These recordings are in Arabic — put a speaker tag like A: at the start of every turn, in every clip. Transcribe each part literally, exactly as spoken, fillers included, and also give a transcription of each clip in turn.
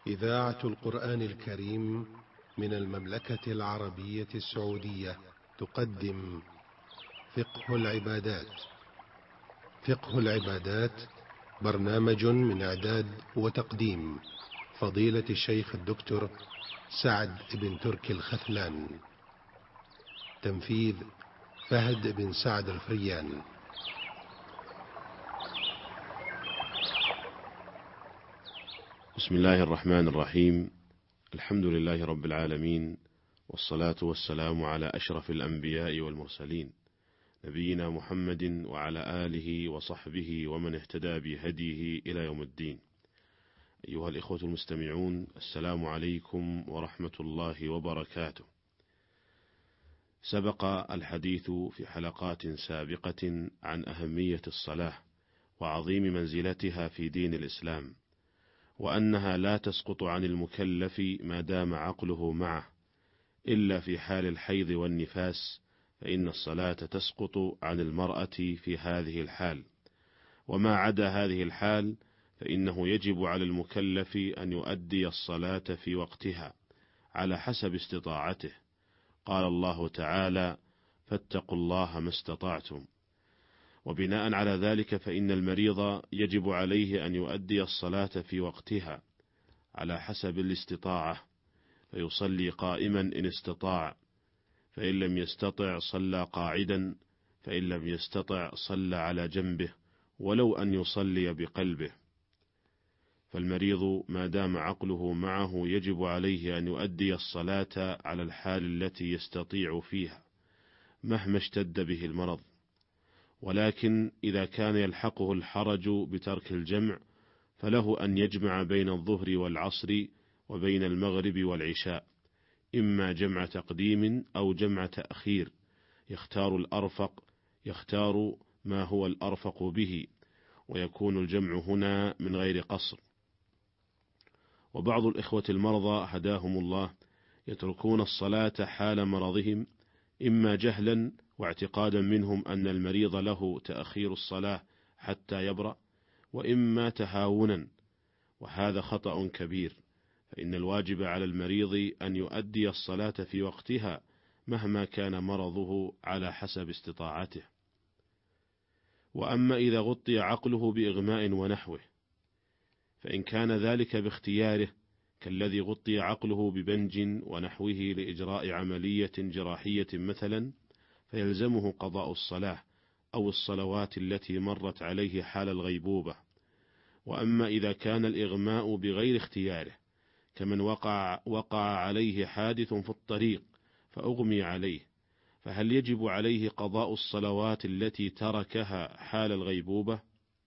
A: إذاعة القرآن الكريم من المملكة العربية السعودية تقدم فقه العبادات. فقه العبادات برنامج من إعداد وتقديم فضيلة الشيخ الدكتور سعد بن تركي الخثلان. تنفيذ فهد بن سعد الفريان.
B: بسم الله الرحمن الرحيم. الحمد لله رب العالمين، والصلاة والسلام على أشرف الأنبياء والمرسلين، نبينا محمد وعلى آله وصحبه ومن اهتدى بهديه إلى يوم الدين. أيها الإخوة المستمعون، السلام عليكم ورحمة الله وبركاته. سبق الحديث في حلقات سابقة عن أهمية الصلاة وعظيم منزلتها في دين الإسلام، وأنها لا تسقط عن المكلف ما دام عقله معه، إلا في حال الحيض والنفاس، فإن الصلاة تسقط عن المرأة في هذه الحال، وما عدا هذه الحال فإنه يجب على المكلف أن يؤدي الصلاة في وقتها على حسب استطاعته. قال الله تعالى: فاتقوا الله ما استطعتم. وبناء على ذلك فإن المريض يجب عليه أن يؤدي الصلاة في وقتها على حسب الاستطاعة، فيصلي قائما إن استطاع، فإن لم يستطع صلى قاعدا، فإن لم يستطع صلى على جنبه، ولو أن يصلي بقلبه. فالمريض ما دام عقله معه يجب عليه أن يؤدي الصلاة على الحال التي يستطيع فيها مهما اشتد به المرض. ولكن إذا كان يلحقه الحرج بترك الجمع فله أن يجمع بين الظهر والعصر وبين المغرب والعشاء، إما جمع تقديم أو جمع تأخير، يختار الأرفق يختار ما هو الأرفق به، ويكون الجمع هنا من غير قصر. وبعض الإخوة المرضى هداهم الله يتركون الصلاة حال مرضهم، إما جهلا واعتقادا منهم أن المريض له تأخير الصلاة حتى يبرأ، وإما تهاونا، وهذا خطأ كبير، فإن الواجب على المريض أن يؤدي الصلاة في وقتها مهما كان مرضه على حسب استطاعته. وأما إذا غطي عقله بإغماء ونحوه، فإن كان ذلك باختياره كالذي غطي عقله ببنج ونحوه لإجراء عملية جراحية مثلا، فيلزمه قضاء الصلاة أو الصلوات التي مرت عليه حال الغيبوبة. وأما إذا كان الإغماء بغير اختياره كمن وقع, وقع عليه حادث في الطريق فأغمي عليه، فهل يجب عليه قضاء الصلوات التي تركها حال الغيبوبة؟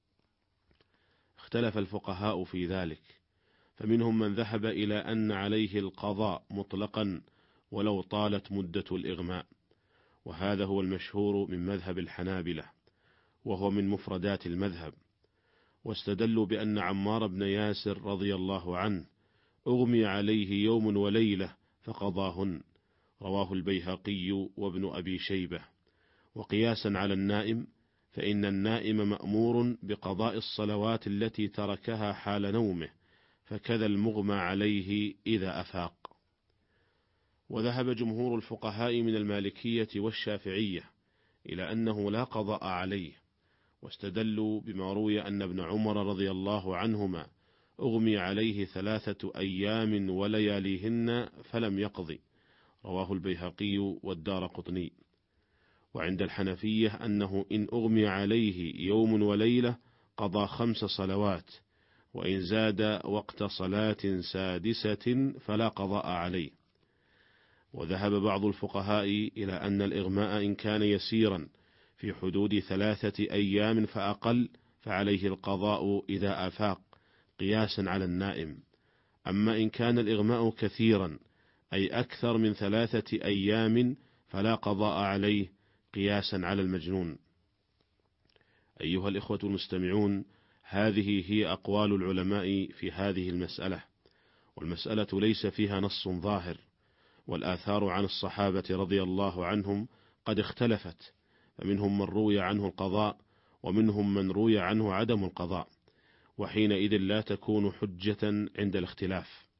B: اختلف الفقهاء في ذلك، فمنهم من ذهب إلى أن عليه القضاء مطلقا ولو طالت مدة الإغماء، وهذا هو المشهور من مذهب الحنابلة، وهو من مفردات المذهب. واستدلوا بأن عمار بن ياسر رضي الله عنه أغمي عليه يوم وليلة فقضاهن، رواه البيهقي وابن أبي شيبة. وقياسا على النائم، فإن النائم مأمور بقضاء الصلوات التي تركها حال نومه، فكذا المغمى عليه إذا أفاق. وذهب جمهور الفقهاء من المالكية والشافعية إلى أنه لا قضاء عليه، واستدلوا بما روي أن ابن عمر رضي الله عنهما أغمي عليه ثلاثة أيام ولياليهن فلم يقضي، رواه البيهقي والدارقطني. وعند الحنفية أنه إن أغمي عليه يوم وليلة قضى خمس صلوات، وإن زاد وقت صلاة سادسة فلا قضاء عليه. وذهب بعض الفقهاء إلى أن الإغماء إن كان يسيرا في حدود ثلاثة أيام فأقل فعليه القضاء إذا أفاق، قياسا على النائم. أما إن كان الإغماء كثيرا أي أكثر من ثلاثة أيام فلا قضاء عليه، قياسا على المجنون. أيها الإخوة المستمعون، هذه هي أقوال العلماء في هذه المسألة، والمسألة ليس فيها نص ظاهر، والآثار عن الصحابة رضي الله عنهم قد اختلفت، فمنهم من روي عنه القضاء ومنهم من روي عنه عدم القضاء، وحينئذ لا تكون حجة عند الاختلاف.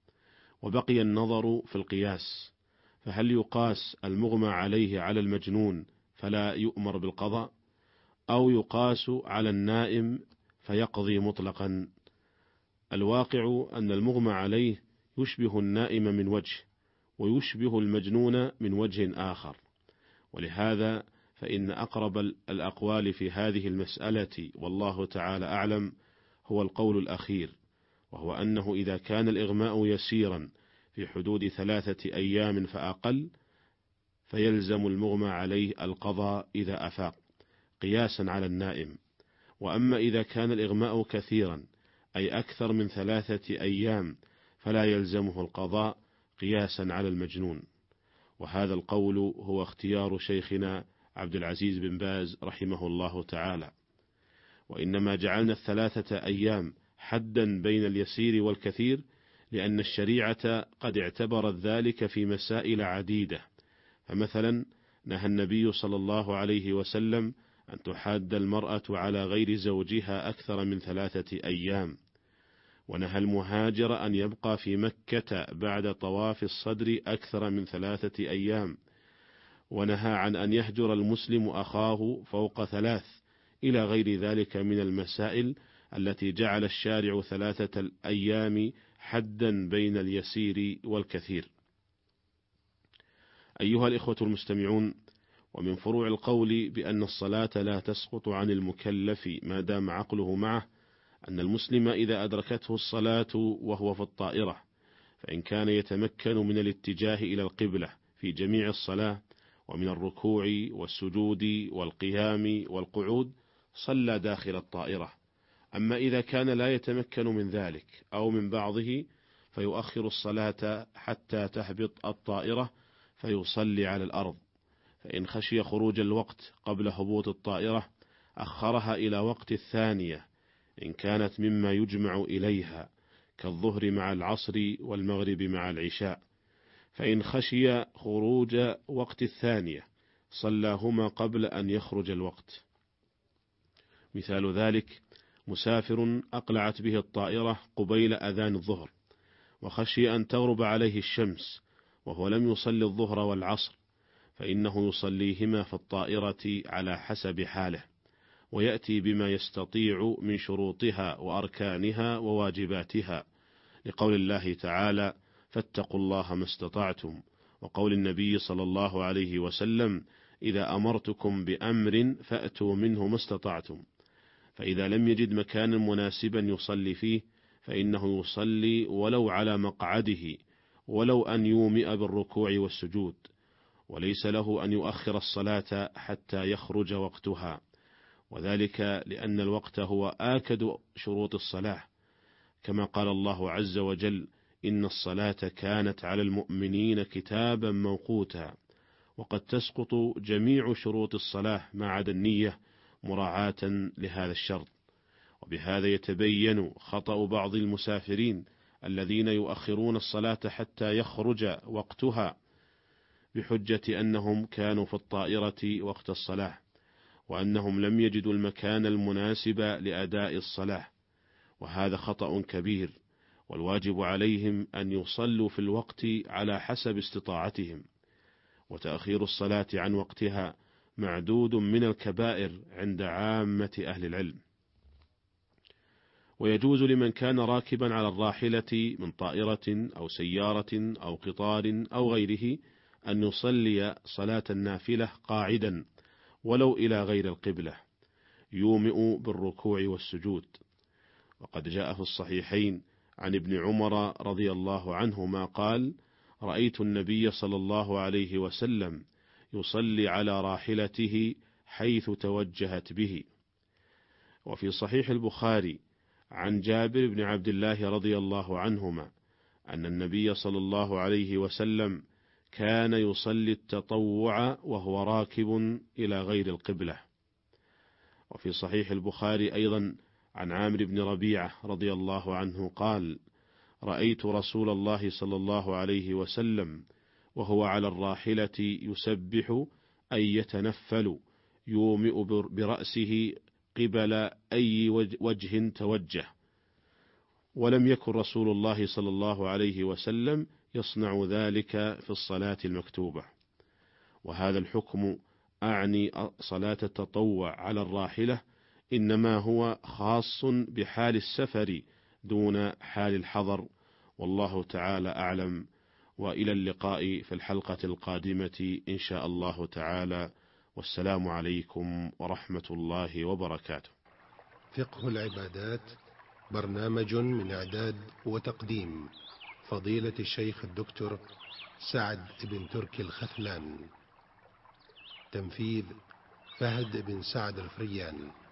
B: وبقي النظر في القياس، فهل يقاس المغمى عليه على المجنون فلا يؤمر بالقضاء، أو يقاس على النائم فيقضي مطلقا؟ الواقع أن المغمى عليه يشبه النائم من وجه، ويشبه المجنون من وجه آخر، ولهذا فإن أقرب الأقوال في هذه المسألة والله تعالى أعلم هو القول الأخير، وهو أنه إذا كان الإغماء يسيرا في حدود ثلاثة أيام فأقل فيلزم المغمى عليه القضاء إذا أفاق قياسا على النائم. وأما إذا كان الإغماء كثيرا أي أكثر من ثلاثة أيام فلا يلزمه القضاء قياسا على المجنون. وهذا القول هو اختيار شيخنا عبد العزيز بن باز رحمه الله تعالى. وإنما جعلنا الثلاثة أيام حدا بين اليسير والكثير لأن الشريعة قد اعتبرت ذلك في مسائل عديدة. فمثلا نهى النبي صلى الله عليه وسلم أن تحاد المرأة على غير زوجها أكثر من ثلاثة أيام، ونهى المهاجر أن يبقى في مكة بعد طواف الصدر أكثر من ثلاثة أيام، ونهى عن أن يهجر المسلم أخاه فوق ثلاث، إلى غير ذلك من المسائل التي جعل الشارع ثلاثة الأيام حدا بين اليسير والكثير. أيها الإخوة المستمعون، ومن فروع القول بأن الصلاة لا تسقط عن المكلف ما دام عقله معه أن المسلم إذا أدركته الصلاة وهو في الطائرة فإن كان يتمكن من الاتجاه إلى القبلة في جميع الصلاة ومن الركوع والسجود والقيام والقعود صلى داخل الطائرة. أما إذا كان لا يتمكن من ذلك أو من بعضه فيؤخر الصلاة حتى تهبط الطائرة فيصلي على الأرض، فإن خشي خروج الوقت قبل هبوط الطائرة أخرها إلى وقت الثانية إن كانت مما يجمع إليها كالظهر مع العصر والمغرب مع العشاء، فإن خشي خروج وقت الثانية صلاهما قبل أن يخرج الوقت. مثال ذلك مسافر أقلعت به الطائرة قبيل أذان الظهر وخشي أن تغرب عليه الشمس وهو لم يصلي الظهر والعصر، فإنه يصليهما في الطائرة على حسب حاله، ويأتي بما يستطيع من شروطها وأركانها وواجباتها، لقول الله تعالى: فاتقوا الله ما استطعتم، وقول النبي صلى الله عليه وسلم: إذا أمرتكم بأمر فأتوا منه ما استطعتم. فإذا لم يجد مكانا مناسبا يصلي فيه فإنه يصلي ولو على مقعده، ولو أن يومئ بالركوع والسجود، وليس له أن يؤخر الصلاة حتى يخرج وقتها، وذلك لأن الوقت هو آكد شروط الصلاة، كما قال الله عز وجل: إن الصلاة كانت على المؤمنين كتابا موقوتا. وقد تسقط جميع شروط الصلاة ما عدا النية مراعاة لهذا الشرط. وبهذا يتبين خطأ بعض المسافرين الذين يؤخرون الصلاة حتى يخرج وقتها بحجة أنهم كانوا في الطائرة وقت الصلاة، وأنهم لم يجدوا المكان المناسب لأداء الصلاة، وهذا خطأ كبير، والواجب عليهم أن يصلوا في الوقت على حسب استطاعتهم. وتأخير الصلاة عن وقتها معدود من الكبائر عند عامة أهل العلم. ويجوز لمن كان راكبا على الراحلة من طائرة أو سيارة أو قطار أو غيره أن يصلي صلاة النافلة قاعدا ولو إلى غير القبلة، يومئ بالركوع والسجود. وقد جاء في الصحيحين عن ابن عمر رضي الله عنهما قال: رأيت النبي صلى الله عليه وسلم يصلي على راحلته حيث توجهت به. وفي صحيح البخاري عن جابر بن عبد الله رضي الله عنهما أن النبي صلى الله عليه وسلم كان يصلي التطوع وهو راكب إلى غير القبلة. وفي صحيح البخاري أيضا عن عامر بن ربيعة رضي الله عنه قال: رأيت رسول الله صلى الله عليه وسلم وهو على الراحلة يسبح أي يتنفل، يومئ برأسه قبل أي وجه توجه، ولم يكن رسول الله صلى الله عليه وسلم يصنع ذلك في الصلاة المكتوبة. وهذا الحكم أعني صلاة التطوع على الراحلة إنما هو خاص بحال السفر دون حال الحضر، والله تعالى أعلم. وإلى اللقاء في الحلقة القادمة إن شاء الله تعالى، والسلام عليكم ورحمة الله وبركاته.
A: فقه العبادات برنامج من إعداد وتقديم فضيلة الشيخ الدكتور سعد بن تركي الخثلان. تنفيذ فهد بن سعد الفريان.